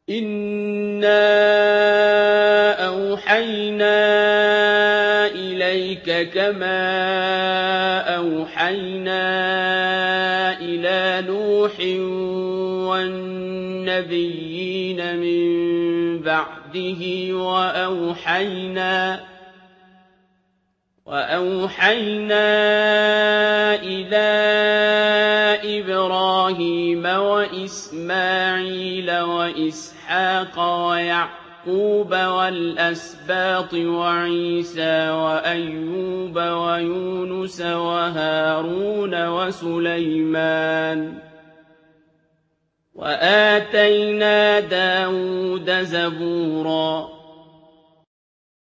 إِنَّا أَوْحَيْنَا إِلَيْكَ كَمَا أَوْحَيْنَا إِلَىٰ نُوحٍ وَالنَّبِيِّينَ مِن بَعْدِهِ وَأَوْحَيْنَا إِلَىٰ إِبْرَاهِيمَ وَإِسْمَاعِيلَ وَإِسْحَاقَ وَيَعْقُوبَ وَالْأَسْبَاطِ وَعِيسَىٰ وَأَيُّوبَ وَيُونُسَ وَهَارُونَ وَسُلَيْمَانَ ۖ وَآتَيْنَا دَاوُودَ زَبُورًا